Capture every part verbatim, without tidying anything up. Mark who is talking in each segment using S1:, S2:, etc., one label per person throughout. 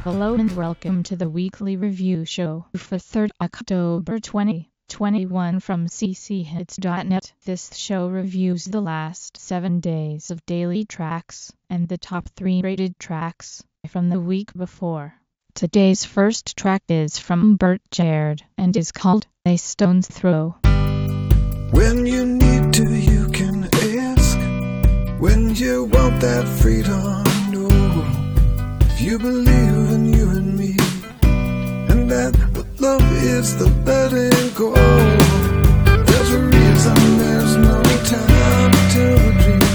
S1: Hello and welcome to the weekly review show for third October twenty twenty-one from c c hits dot net. This show reviews the last seven days of daily tracks and the top three rated tracks from the week before. Today's first track is from Bert Jared and is called A Stone's Throw.
S2: When you need to, you can ask. When you want that freedom, no. If you believe in you and me, and that what love is the letting go, there's a reason there's no time to dream.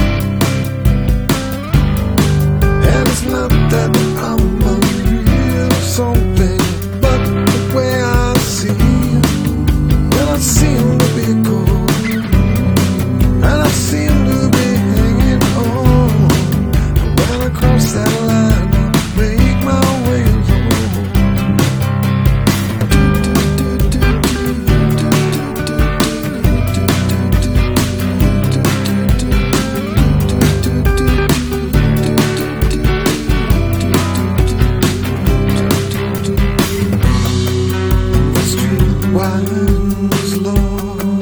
S2: And it's not that I'm a real something, but the way I see, well, I seem to be cold, and I seem to be hanging on. When I cross that line, I make my way home. The street winds low.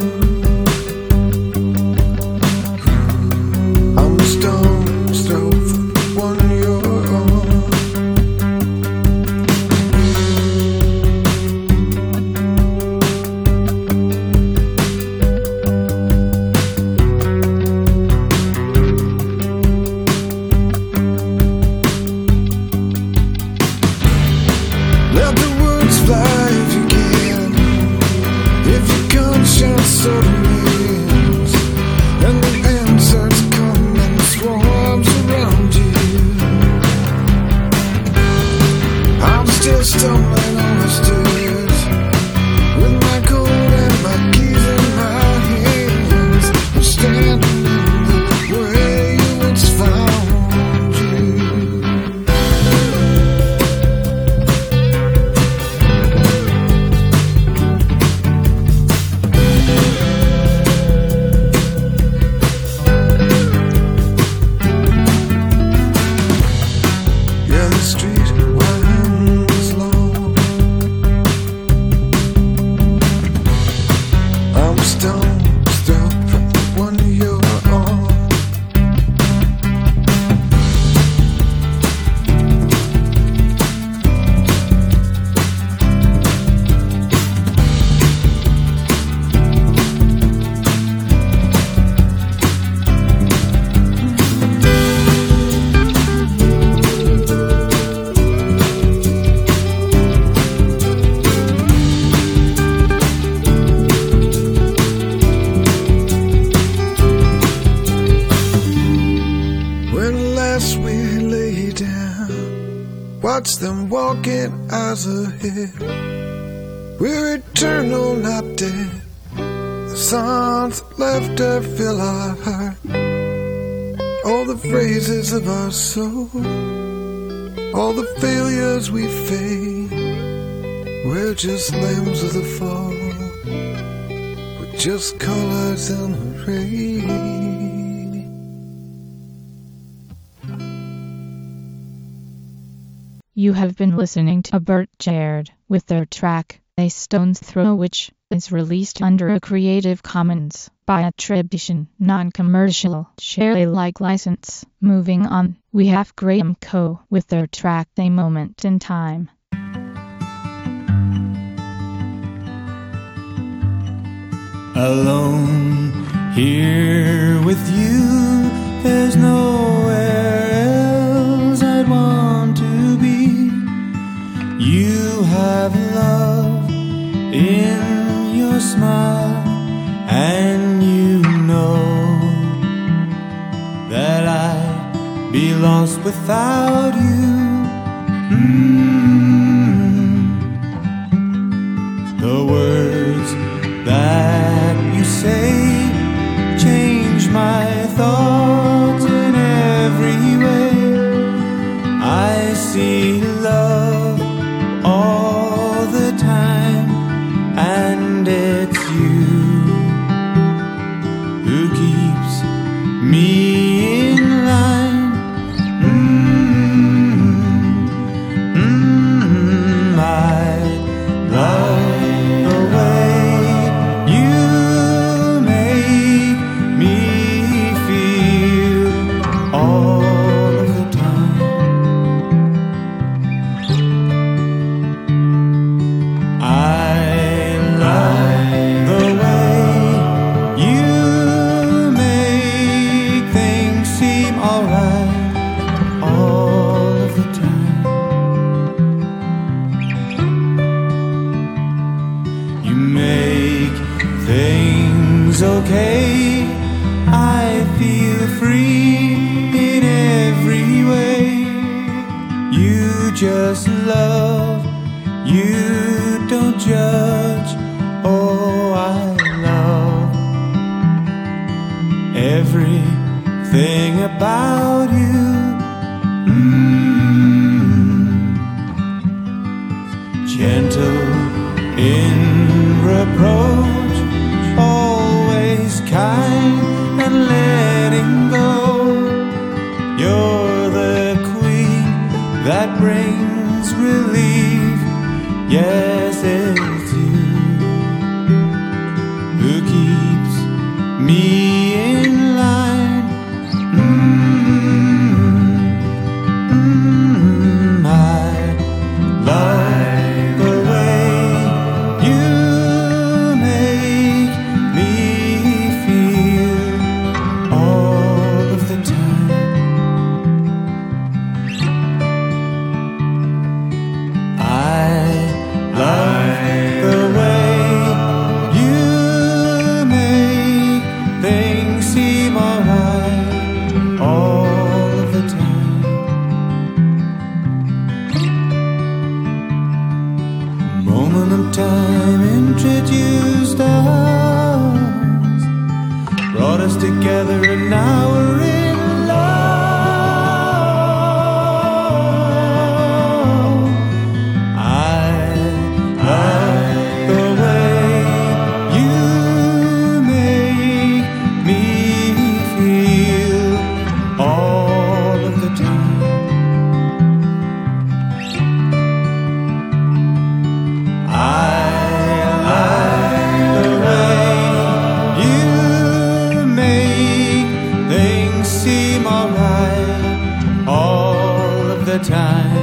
S2: I'm a stone's throw from the one you're on. Let the words fly if you can, if your conscience so demands, and the answers come in swarms around you. I'm still stumbling on the stairs, with my coat and my keys in my hands. I'm standing in the way it's found you. Yeah, the street winds long. I'm a stone's throw from the one you're on. When last we lay down, watch them walking eyes ahead. We're eternal, not dead. The songs of laughter fill our heart. All the phrases of our soul, all the failures we face. We're just lambs of the fall, we're just colors in the rain.
S1: You have been listening to Bert Jared with their track A Stone's Throw, which is released under a Creative Commons by attribution, non-commercial, share Alike license. Moving on, we have Graham Coe with their track A Moment in Time.
S3: Alone here with you, there's nowhere else I'd want to be. You have love in your smile, and you know that I'd be lost without you. Mm. The words that you say change my thoughts in every way. I see love all the time, and it's you who keeps me in line. Mm-hmm. Mm-hmm. I feel free in every way. You just love, you don't judge. Oh, I love everything about you. Mm. Gentle in reproach, always kind and letting go. You're the queen that brings relief. Yes, it's you who keeps me in line. Mm-hmm. Mm-hmm. I love the way you make me feel all of the time. I love the way you make things seem alright all of the time. Moment of time introduced us, brought us together, and now we're in love. I love the way you make me feel all of the time. I like the way you make things seem alright all of the time.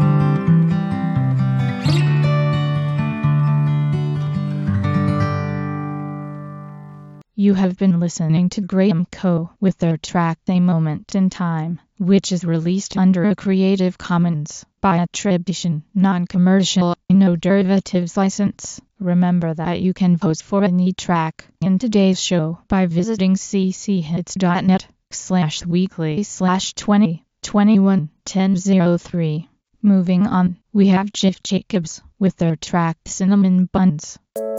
S1: You have been listening to Graham Co. with their track A Moment in Time, which is released under a Creative Commons by attribution, non-commercial, no derivatives license. Remember that you can vote for any track in today's show by visiting cchits.net slash weekly slash 20 21 1003. Moving on, we have Jiff Jacobs with their track Cinnamon Buns.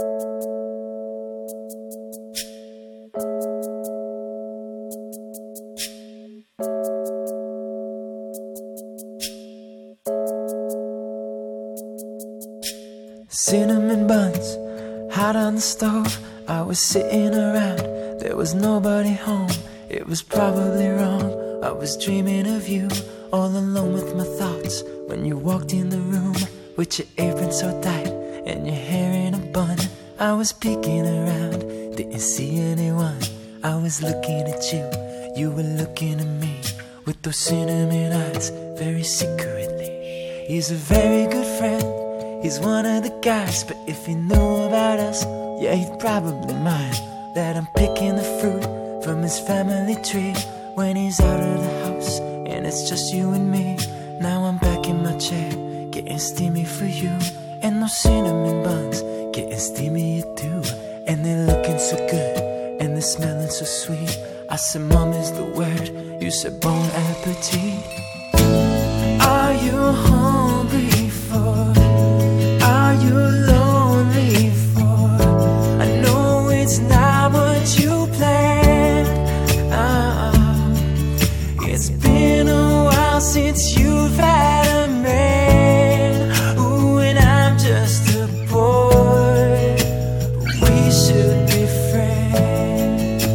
S4: Cinnamon buns, hot on the stove. I was sitting around, there was nobody home. It was probably wrong, I was dreaming of you, all alone with my thoughts. When you walked in the room, with your apron so tight, and your hair in a bun. I was peeking around, didn't see anyone. I was looking at you, you were looking at me, with those cinnamon eyes, very secretly. He's a very good friend, he's one of the guys, but if he knew about us, yeah, he'd probably mind that I'm picking the fruit from his family tree when he's out of the house, and it's just you and me. Now I'm back in my chair, getting steamy for you, and those cinnamon buns getting steamier too. And they're looking so good, and they're smelling so sweet. I said, Mom is the word, you said bon appetit. Are you hungry for? Are you lonely for? I know it's not what you planned. uh, It's been a while since you've had a man. Ooh, and I'm just a boy, but we should be friends.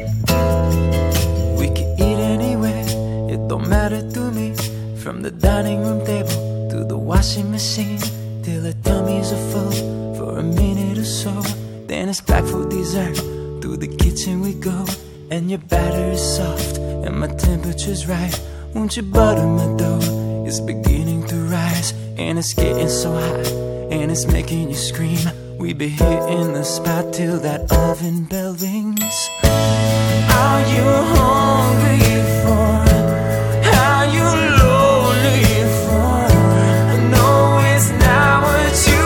S4: We can eat anywhere, it don't matter to me. From the dining room table to the washing machine, till our tummies are full for a minute or so. Then it's back for dessert, to the kitchen we go. And your batter is soft, and my temperature's right. Won't you butter my dough? It's beginning to rise, and it's getting so hot, and it's making you scream. We be hitting the spot till that oven bell rings. Are you hungry for? Are you lonely for? I know it's not what you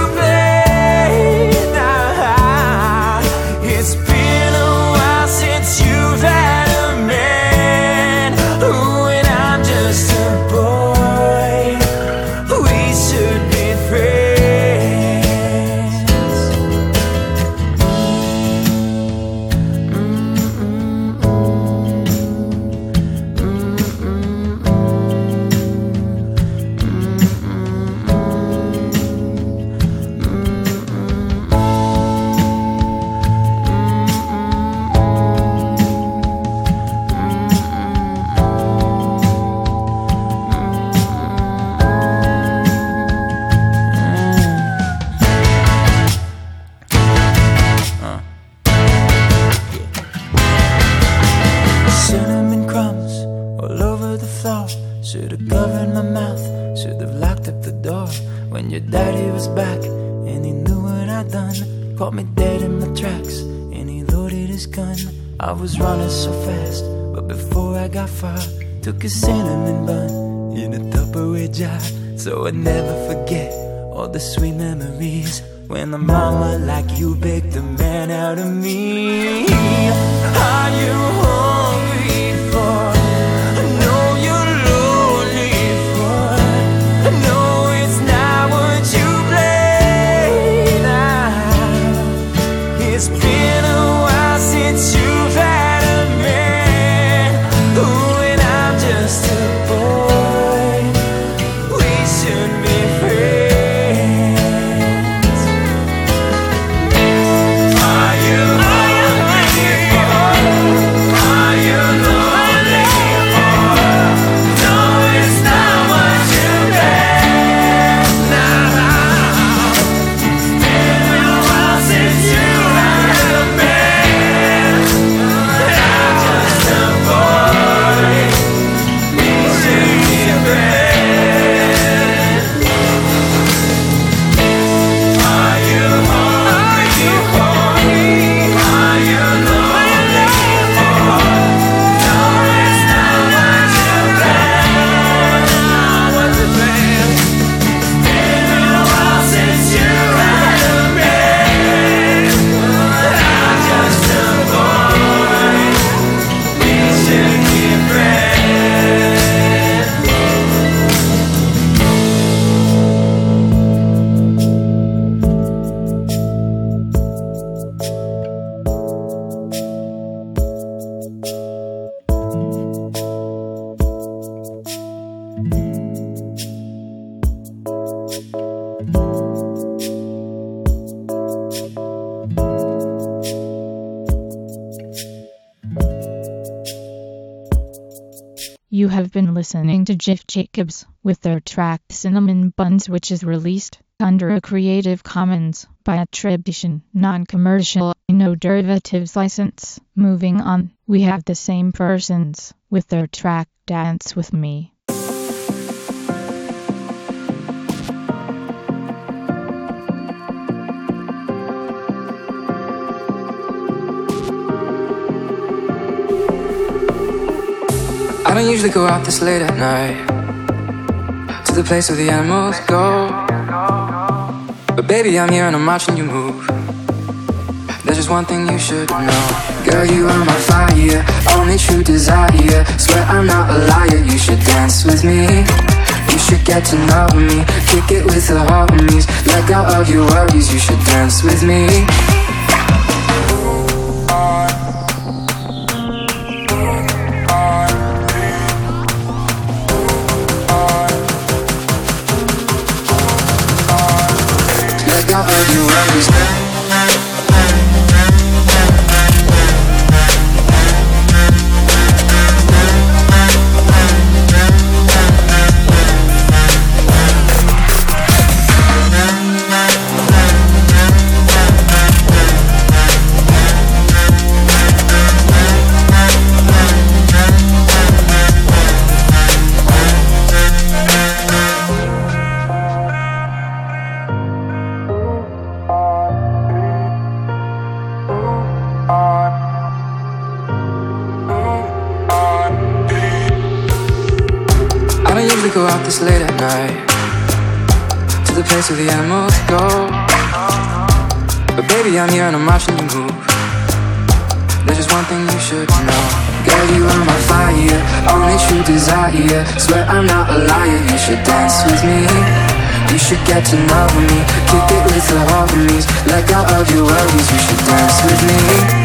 S4: played. Nah, it's been a while since you've had Should've covered my mouth, should've locked up the door. When your daddy was back and he knew what I'd done, caught me dead in my tracks and he loaded his gun. I was running so fast, but before I got far, took a cinnamon bun in a Tupperware jar, so I'd never forget all the sweet memories when a mama like you picked a man out of me. Are you hungry for? I know you're lonely for. I know it's not what you played now. It's been a while since you've had a man. Ooh, and I'm just a boy. We should be friends.
S1: You have been listening to Jiff Jacobs with their track Cinnamon Buns, which is released under a Creative Commons by attribution, non-commercial, no derivatives license. Moving on, we have The Same Persons with their track Dance With Me.
S5: I don't usually go out this late at night to the place where the animals go, but baby, I'm here and I'm watching you move. There's just one thing you should know. Girl, you are my fire, only true desire. Swear I'm not a liar, you should dance with me. You should get to know me, kick it with the homies. Let go of your worries, you should dance with me. Go out this late at night to the place where the animals go, but baby, I'm here and I'm watching you move. There's just one thing you should know. Girl, you are my fire, only true desire. Swear I'm not a liar, you should dance with me. You should get to know me, kick it with the homies. Let go of your worries, you should dance with me.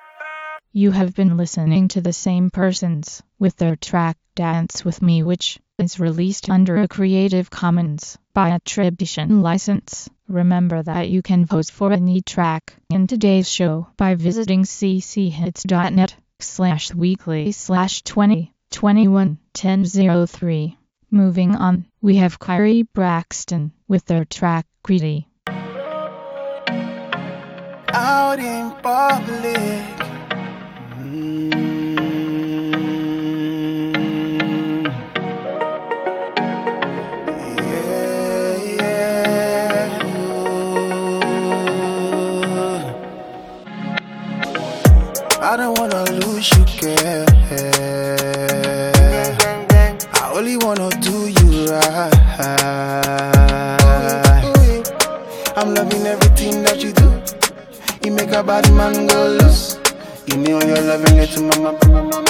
S1: You have been listening to The Same Persons with their track Dance With Me, which is released under a Creative Commons by attribution license. Remember that you can vote for any track in today's show by visiting cchits.net slash weekly slash 20 21 10 oh three. Moving on, we have Kyrie Braxton with their track Greedy.
S3: Out in public, mm. yeah, yeah. I don't wanna lose you, girl. I only wanna do you right. I'm loving everything that you do. You make a bad man go loose. Give me all your loving it to mama, mama.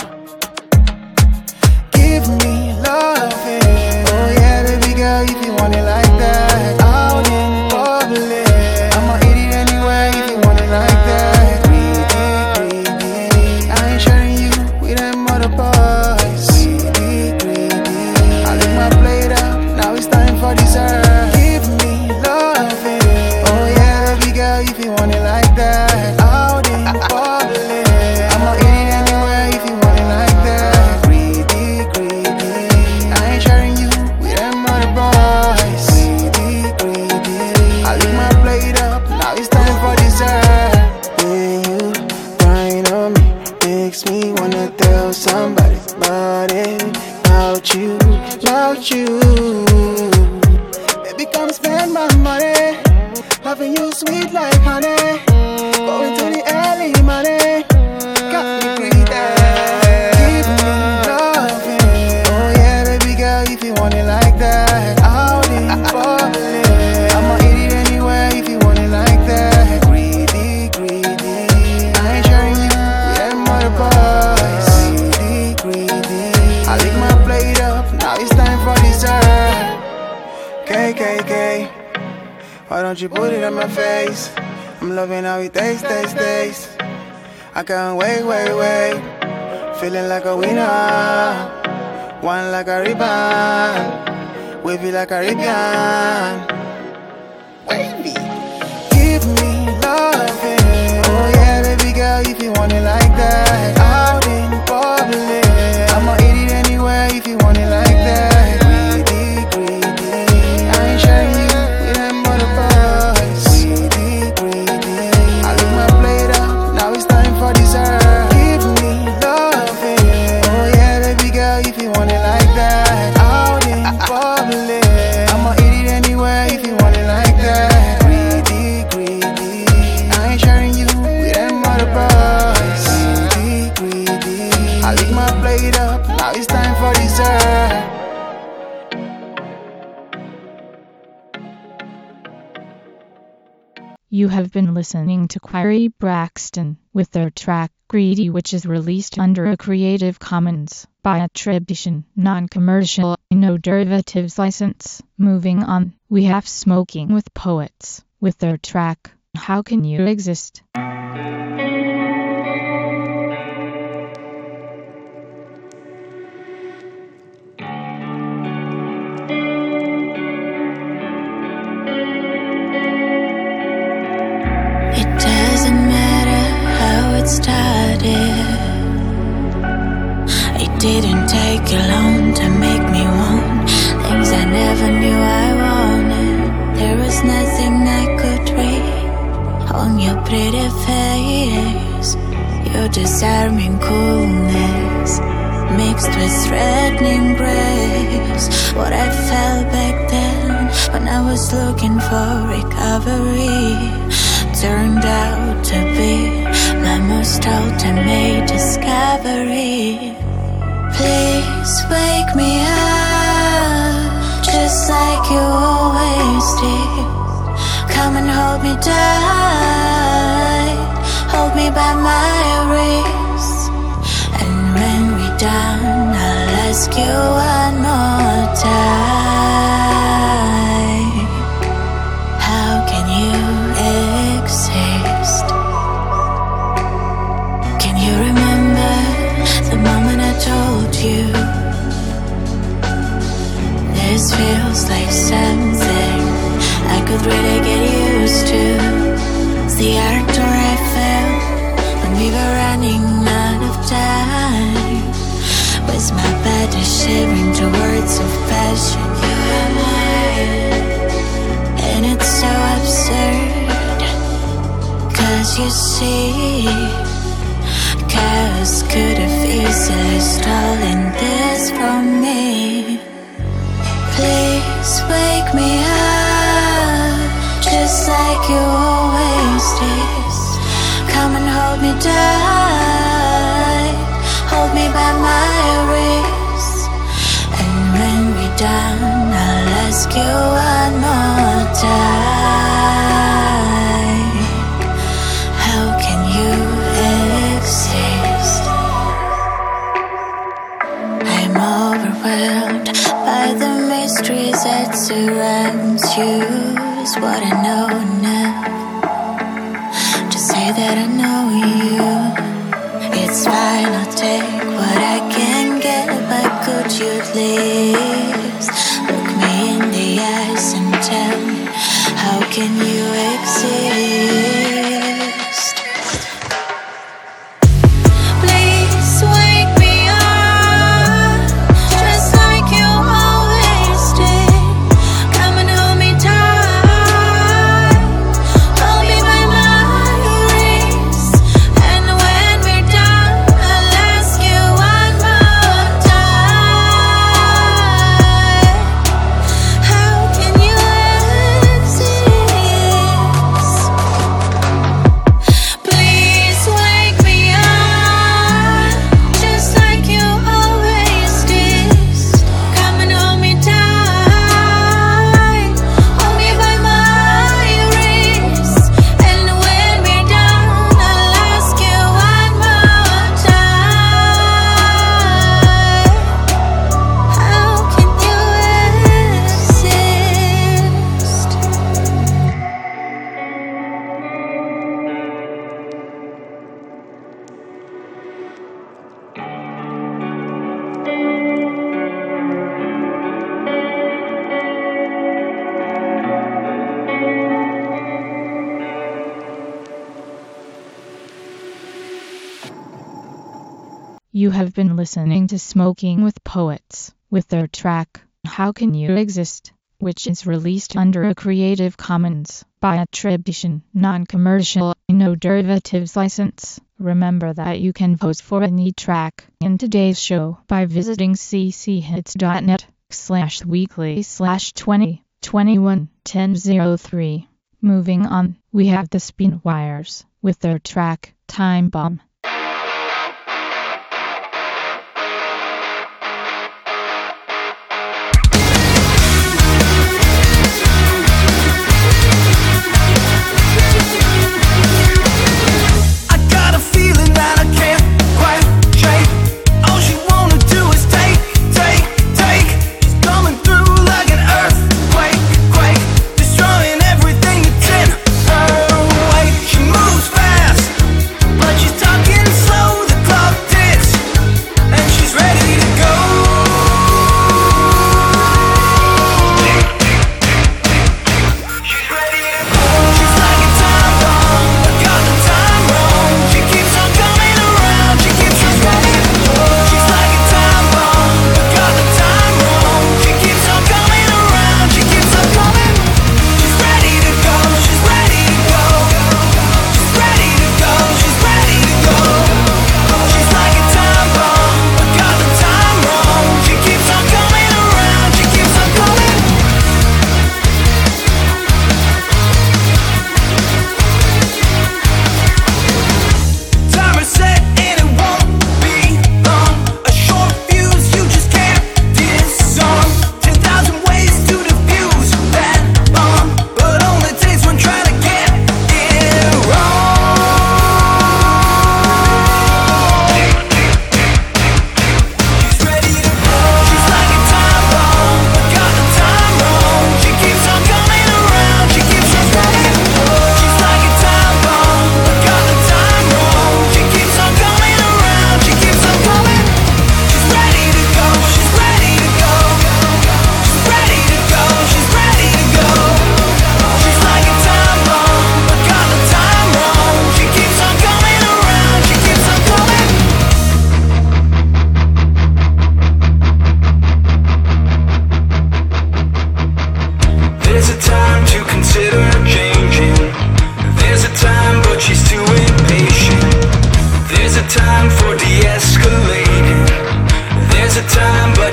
S3: Give me loving. Oh yeah, baby girl, if you want it like that. Out in public, I'ma eat it anywhere if you want it like that. Greedy, greedy, I ain't sharing you with them other boys. Greedy, greedy, I lick my plate up, now it's time for dessert. Give me loving. Oh yeah, baby girl, if you want it like that. Out in public, I'ma eat it anywhere if you want it like that. Greedy, greedy, I ain't sharing you with them other boys. Greedy, greedy, I lick my plate up, now it's time for dessert. When you grind on me, makes me wanna tell somebody about it, about you, about you. Baby, come spend my money, loving you sweet like honey. Going to the early money, got me greedy. Give me loving. Oh yeah, baby girl, if you want it like that. Out in public, I'ma eat it anywhere if you want it like that. Greedy, greedy, I ain't sharing you with them other boys. Greedy, greedy, I lick my plate up, now it's time for dessert. K K K, why don't you put it on my face? I'm loving how it tastes, tastes, tastes. I can't wait, wait, wait. Feeling like a winner. One like a ribbon. Wavy like a Caribbean. Wavy. Give me loving. Oh yeah, baby girl, if you want it like that. Out in public, I'ma eat it anywhere if you want it like that. Greedy, greedy, I ain't sharing you with them other boys. Greedy, greedy, I lick my plate up, now it's time for dessert. Give me loving. Oh yeah, baby girl, if you want it like that. Out in public, I'ma eat it anywhere if you want it like that. Greedy, greedy, I ain't sharing you with them other boys. Greedy, greedy, I lick my plate up, now it's time for dessert.
S1: You have been listening to Kyrie Braxton with their track Greedy, which is released under a Creative Commons by attribution, non-commercial, no derivatives license. Moving on, we have Smoking with Poets with their track How Can You Exist?
S6: Started. It didn't take you long to make me want things I never knew I wanted. There was nothing I could read on your pretty face. Your disarming coolness mixed with threatening grace. What I felt back then when I was looking for recovery turned out to be my most ultimate discovery. Please wake me up, just like you always did. Come and hold me tight, hold me by my wrist. And when we're done, I'll ask you one more time. How can you exist? Can you remember the moment I told you calling this for me. Please wake me up, just like you always did. Come and hold me tight, hold me by my wrist. And when we're done, I'll ask you one more time. How can you exist? I'm overwhelmed by the mysteries that surrounds you. Is what I know now. Just say that I know you. It's fine, I'll take what I can get. But could you please look me in the eyes and tell me, how can you exist? Please wake me up, just like you always did. Come and hold me tight, hold me by my wrist. And when we're done, I'll ask you one more time. How can you exist? Please wake me up, just like you always did. Come and hold me tight, hold me by my wrist. And when we're done, I'll ask you one more time. How can you exist?
S1: You have been listening to Smoking with Poets, with their track, How Can You Exist, which is released under a Creative Commons by attribution, non-commercial, no derivatives license. Remember that you can vote for any track in today's show by visiting cchits.net slash weekly slash 20 21 1003. Moving on, we have the Spinwires with their track, Time Bomb.
S3: I got a feeling that I can't quite shake. All she wanna do is take, take, take. She's coming through like an earthquake, quake, destroying everything that's in her way. She moves fast, but she's talking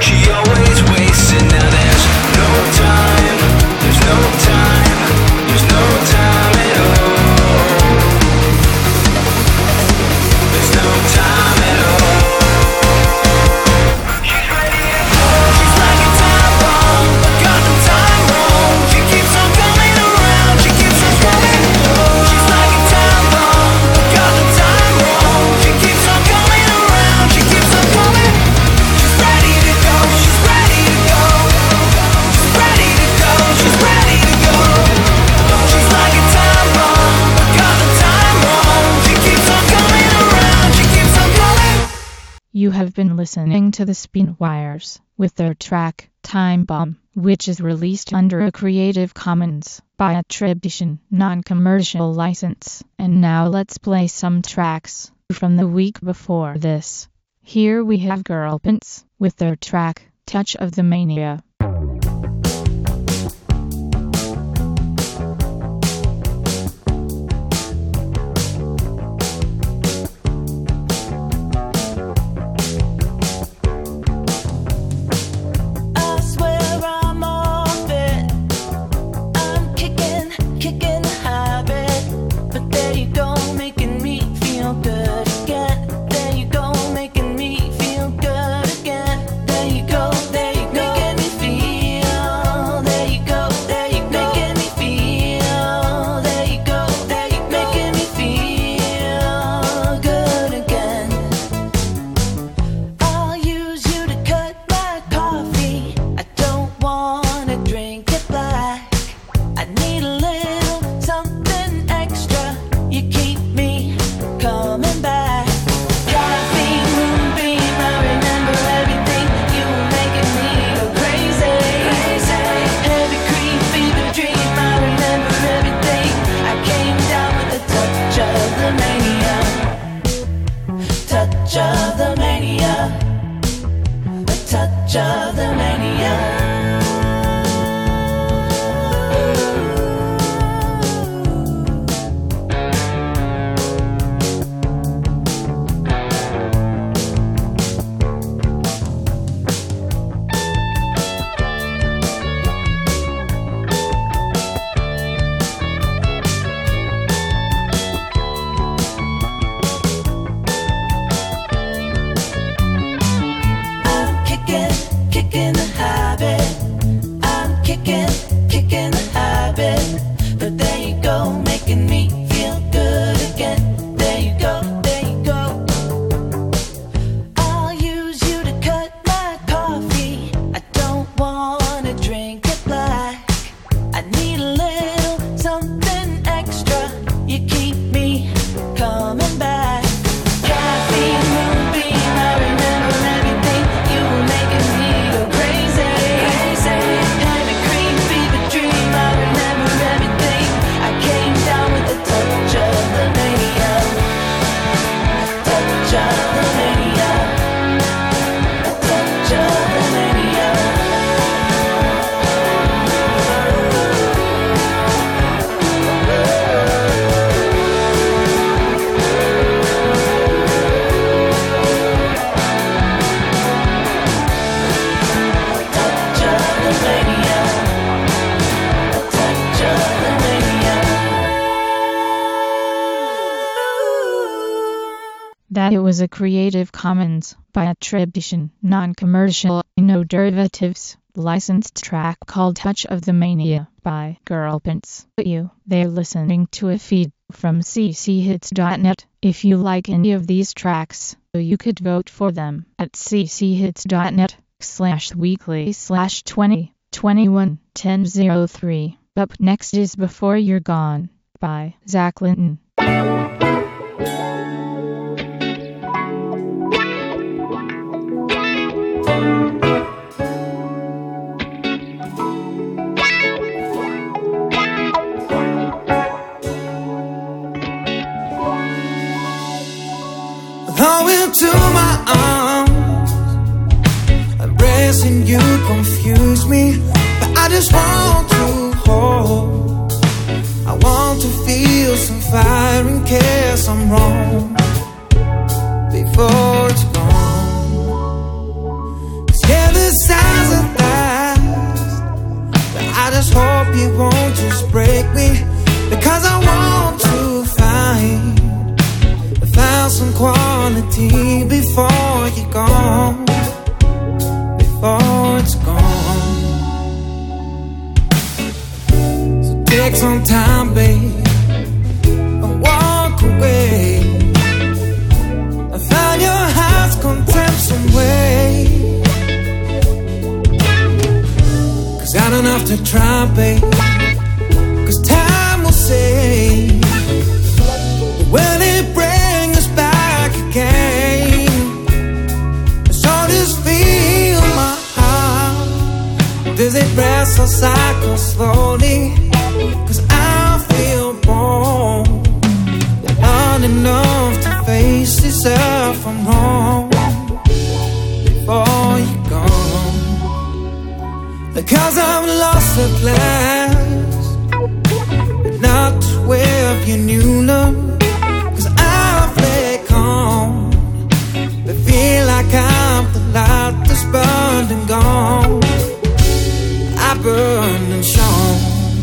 S7: she always wastes it. Now there's no time, there's no time, there's no time at all. There's no time at all. She's ready to go. She's like a time bomb, but got the time wrong. She keeps on coming around, she keeps on coming. She's like a time bomb, but got the time wrong. She keeps on coming around, she keeps on coming. She's ready to go, she's ready to go. She's ready to go, she's ready to go. She's like a time bomb, but got the time wrong. She keeps on coming around, she keeps on coming.
S1: You have been listening to the Spinwires with their track, Time Bomb, which is released under a Creative Commons by attribution, non-commercial license. And now let's play some tracks from the week before this. Here we have Girl Pants with their track, Touch of the Mania.
S6: I swear I'm off it. I'm kicking, kicking the habit. But there you go, making me feel good again. There you go, making me feel good again. There you go, there you go, making me feel. There you go, there you go, making me feel. There you go, there you go, making me feel good again. I'll use you to cut my coffee. I don't wanna drink it black. I need a little something extra. You keep me coming back. Caffeine, moonbeam, I remember everything. You were making me go crazy. Heavy cream, fever dream, I remember everything. I came down with a touch of the mania. Touch of the mania. A touch of the mania. I'm kicking, kicking the habit. I'm kicking, kicking the habit. But there you go, making me feel good again. There you go, there you go. I'll use you to cut my coffee. I don't wanna drink it black. I need a little something extra. You keep me coming back. Caffeine, moonbeam, I remember everything. You were making me go crazy. Heavy cream, fever dream, I remember everything. I came down with a touch of the mania. Touch of the mania. A touch of the mania. Touch of the mania. A touch of the mania.
S1: That it was a Creative Commons by attribution, non-commercial, no derivatives, licensed track called Touch of the Mania by Girl Pants. You, they're listening to a feed from c c hits dot net. If you like any of these tracks, you could vote for them at c c hits dot net slash weekly slash twenty twenty-one ten oh three. Up next is Before You're Gone by Zach Linton.
S3: Throw into my arms, embracing you confuse me, but I just want to hold. I want to feel some fire in case I'm wrong before it's gone. 'Cause yeah, this
S4: have to try, babe, 'cause time will say, will it bring us back again? So just feel my heart. Does it rest or cycle slowly? 'Cause I feel born young enough to face yourself from home before you're gone. Because I've lost the glass, but not with your new love. 'Cause I've let gone, but feel like I'm the light that's burned and gone. I burned and shone.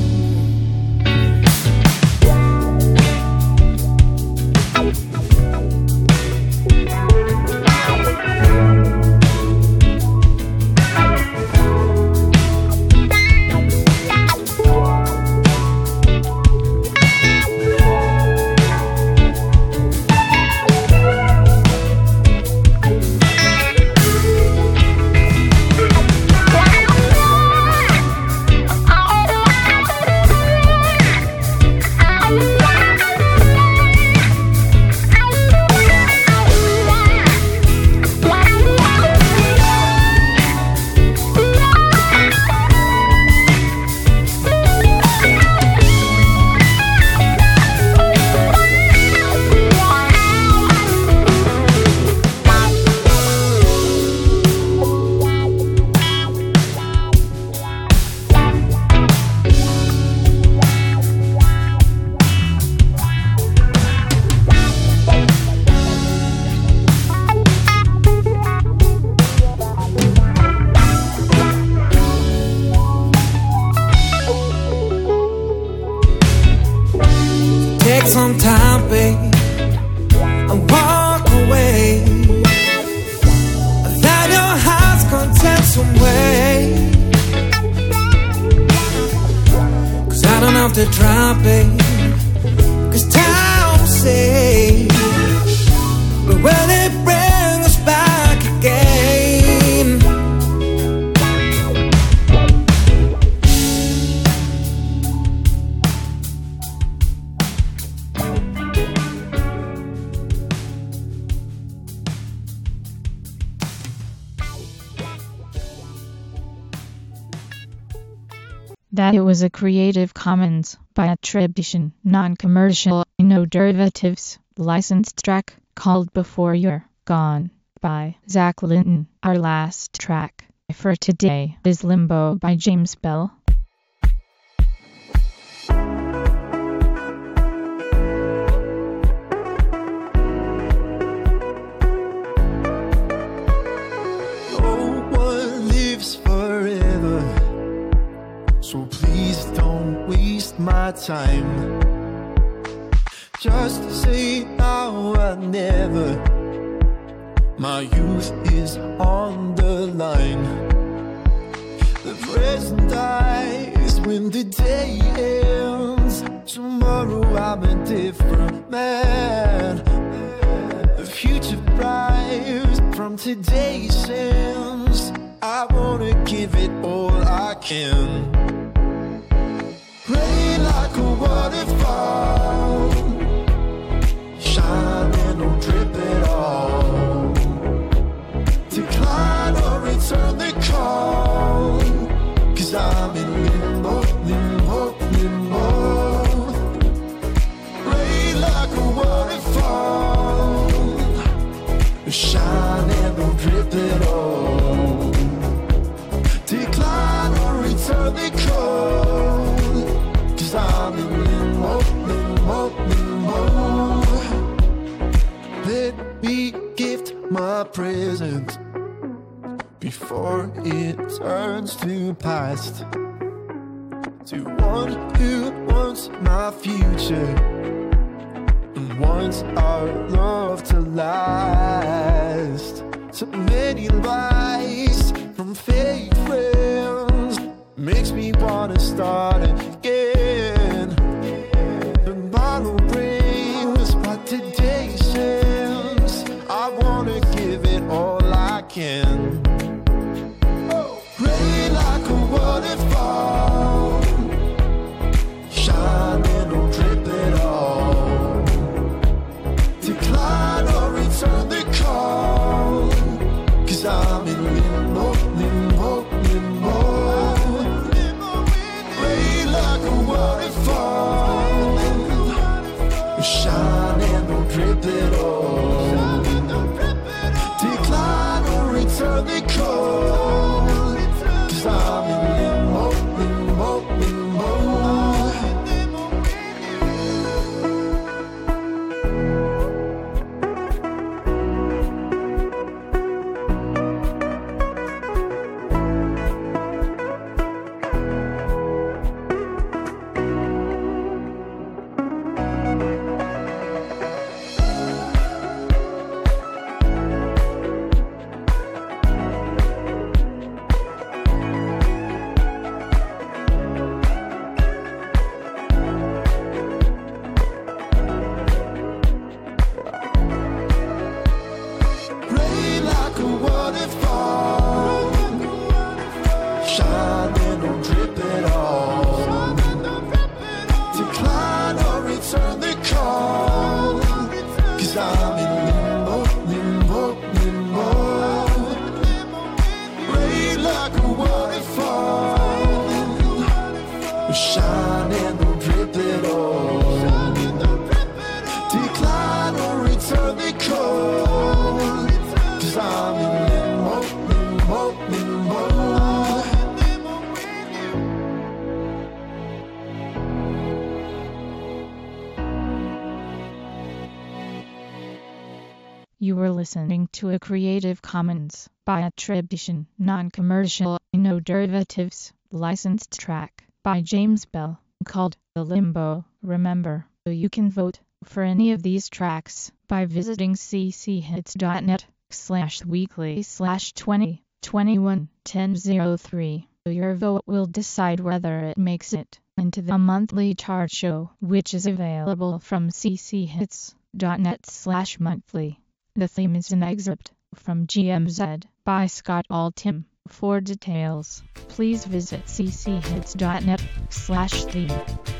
S4: Take some time, babe, and walk away. Let your heart's content some way. 'Cause I don't have to try, babe, 'cause time will say, but will it bring us back again?
S1: That it was a Creative Commons by attribution, non-commercial, no derivatives, licensed track called Before You're Gone by Zach Linton. Our last track for today is Limbo by James Bell.
S8: No one lives forever, so please don't waste my time. Just say now or never. My youth is on the line. The present dies when the day ends. Tomorrow I'm a different man. The future thrives from today's sins. I wanna give it all I can. Rain like a waterfall, shine and don't drip at all. Decline or return the call, 'cause I'm in limbo, limbo, limbo. Rain like a waterfall, shine and don't drip at all. Decline or return the call, 'cause I'm in limbo, limbo, limbo. Let me gift my present before it turns to past. To one who wants my future and wants our love to last. So many lies from fake friends makes me wanna start again. Tomorrow brings what today sends. I wanna give it all I can. Rain like a waterfall, like a waterfall. Shine and don't drip it all. Decline or return the call. Cause I'm in limbo, limbo, limbo.
S1: You were listening to a Creative Commons by attribution, non-commercial, no derivatives, licensed track by James Bell, called The Limbo. Remember, you can vote for any of these tracks by visiting cchits.net slash weekly slash 20 21 10 03. Your vote will decide whether it makes it into the monthly chart show, which is available from cchits.net slash monthly. The theme is an excerpt from G M Z by Scott Altham. For details, please visit cchits.net slash theme.